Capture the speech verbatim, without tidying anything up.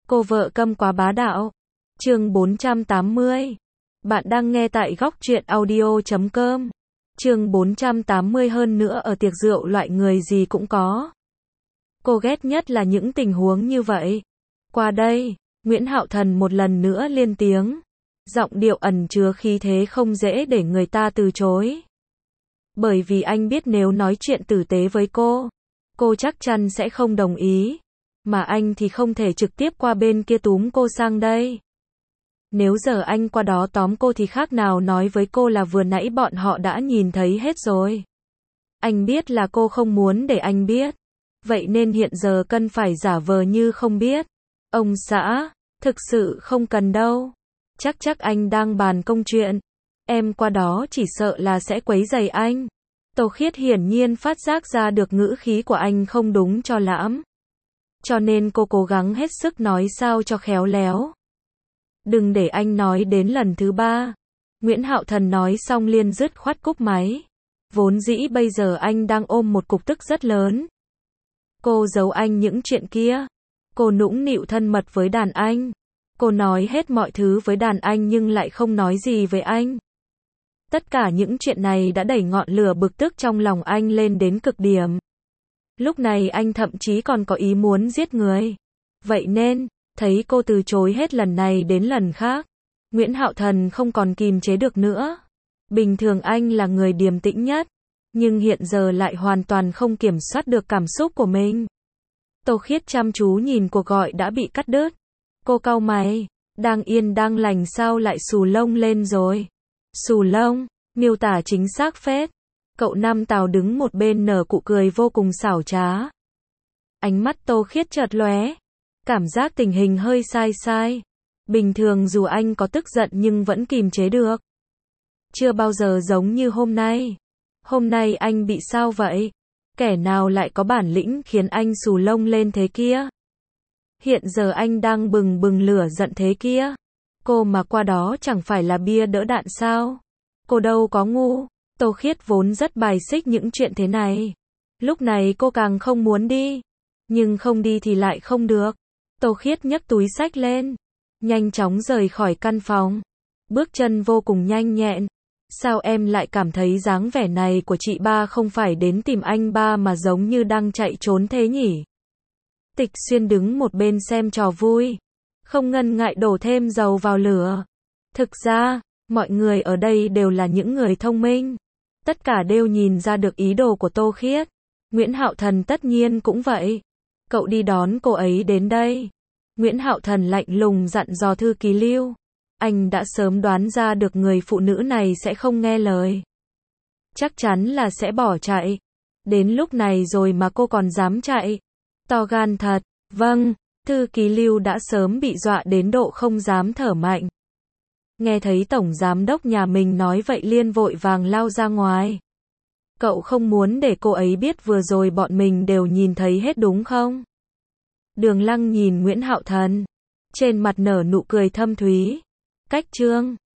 Cô vợ câm quá bá đạo. Chương bốn trăm tám mươi. Bạn đang nghe tại góc truyện audio chấm com. Chương bốn trăm tám mươi. Hơn nữa ở tiệc rượu loại người gì cũng có. Cô ghét nhất là những tình huống như vậy. Qua đây, Nguyễn Hạo Thần một lần nữa lên tiếng. Giọng điệu ẩn chứa khí thế không dễ để người ta từ chối. Bởi vì anh biết nếu nói chuyện tử tế với cô, cô chắc chắn sẽ không đồng ý. Mà anh thì không thể trực tiếp qua bên kia túm cô sang đây. Nếu giờ anh qua đó tóm cô thì khác nào nói với cô là vừa nãy bọn họ đã nhìn thấy hết rồi. Anh biết là cô không muốn để anh biết. Vậy nên hiện giờ cần phải giả vờ như không biết. Ông xã, thực sự không cần đâu. Chắc chắc anh đang bàn công chuyện. Em qua đó chỉ sợ là sẽ quấy rầy anh. Tô Khiết hiển nhiên phát giác ra được ngữ khí của anh không đúng cho lắm. Cho nên cô cố gắng hết sức nói sao cho khéo léo. Đừng để anh nói đến lần thứ ba. Nguyễn Hạo Thần nói xong liền dứt khoát cúp máy. Vốn dĩ bây giờ anh đang ôm một cục tức rất lớn. Cô giấu anh những chuyện kia. Cô nũng nịu thân mật với đàn anh. Cô nói hết mọi thứ với đàn anh nhưng lại không nói gì với anh. Tất cả những chuyện này đã đẩy ngọn lửa bực tức trong lòng anh lên đến cực điểm. Lúc này anh thậm chí còn có ý muốn giết người. Vậy nên, thấy cô từ chối hết lần này đến lần khác, Nguyễn Hạo Thần không còn kìm chế được nữa. Bình thường anh là người điềm tĩnh nhất, nhưng hiện giờ lại hoàn toàn không kiểm soát được cảm xúc của mình. Tô Khiết chăm chú nhìn cuộc gọi đã bị cắt đứt. Cô cau mày, đang yên đang lành sao lại xù lông lên rồi. Xù lông, miêu tả chính xác phết. Cậu Nam Tào đứng một bên nở nụ cười vô cùng xảo trá. Ánh mắt Tô Khiết chợt lóe, cảm giác tình hình hơi sai sai. Bình thường dù anh có tức giận nhưng vẫn kìm chế được. Chưa bao giờ giống như hôm nay. Hôm nay anh bị sao vậy? Kẻ nào lại có bản lĩnh khiến anh xù lông lên thế kia? Hiện giờ anh đang bừng bừng lửa giận thế kia. Cô mà qua đó chẳng phải là bia đỡ đạn sao? Cô đâu có ngu. Tô Khiết vốn rất bài xích những chuyện thế này. Lúc này cô càng không muốn đi. Nhưng không đi thì lại không được. Tô Khiết nhấc túi xách lên. Nhanh chóng rời khỏi căn phòng. Bước chân vô cùng nhanh nhẹn. Sao em lại cảm thấy dáng vẻ này của chị ba không phải đến tìm anh ba mà giống như đang chạy trốn thế nhỉ? Tịch Xuyên đứng một bên xem trò vui. Không ngần ngại đổ thêm dầu vào lửa. Thực ra, mọi người ở đây đều là những người thông minh. Tất cả đều nhìn ra được ý đồ của Tô Khiết. Nguyễn Hạo Thần tất nhiên cũng vậy. Cậu đi đón cô ấy đến đây. Nguyễn Hạo Thần lạnh lùng dặn dò thư ký Lưu. Anh đã sớm đoán ra được người phụ nữ này sẽ không nghe lời. Chắc chắn là sẽ bỏ chạy. Đến lúc này rồi mà cô còn dám chạy. To gan thật. Vâng, thư ký Lưu đã sớm bị dọa đến độ không dám thở mạnh. Nghe thấy tổng giám đốc nhà mình nói vậy liền vội vàng lao ra ngoài. Cậu không muốn để cô ấy biết vừa rồi bọn mình đều nhìn thấy hết đúng không? Đường Lăng nhìn Nguyễn Hạo Thần. Trên mặt nở nụ cười thâm thúy. Cách chương